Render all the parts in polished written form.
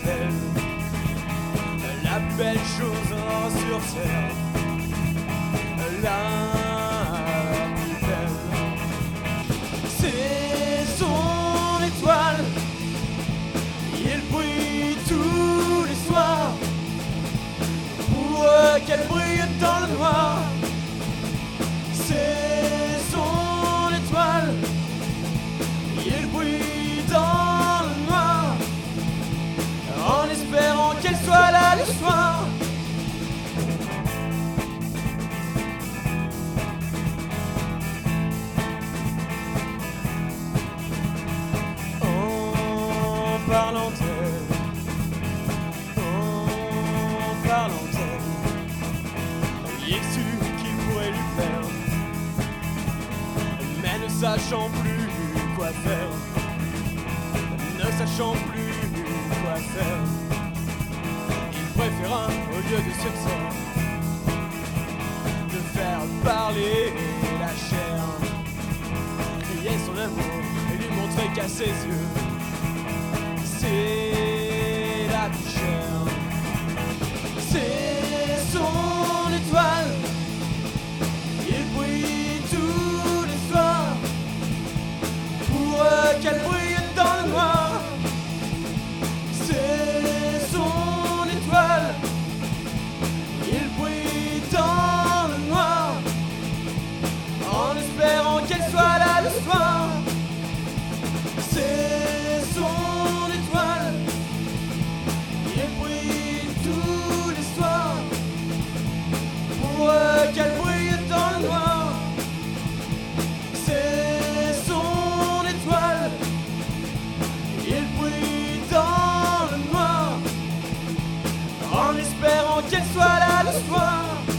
belle, la belle chose sur terre, la plus belle. C'est son étoile, il brille tous les soirs, pour qu'elle brille dans le noir. C'est son étoile, il brille dans le noir, en espérant qu'elle soit là le soir. En parlant d'elle, en parlant d'elle, il sut qu'il pourrait lui faire, mais ne sachant plus quoi faire, ne sachant plus quoi faire, il préféra, au lieu de se taire, de faire parler la chair, crier son amour et lui montrer qu'à ses yeux, c'est la plus chère. C'est son étoile, il brille tous les soirs, pour qu'elle brille dans le noir. C'est son étoile, il brille dans le noir, en espérant qu'elle soit là le soir. C'est son étoile, il brille tous les soirs, pour qu'elle brille dans le noir. C'est son étoile, il brille dans le noir, en espérant qu'elle soit là le soir.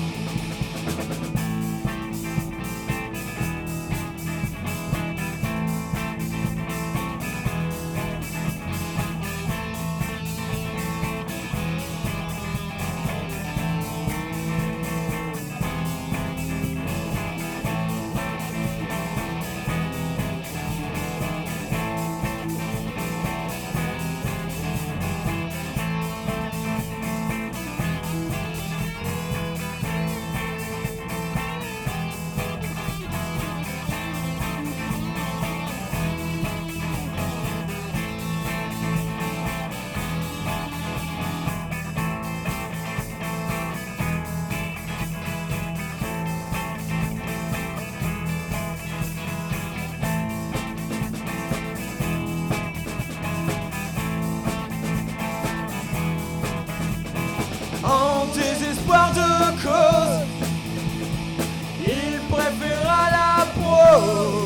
En désespoir de cause, il préféra la prose.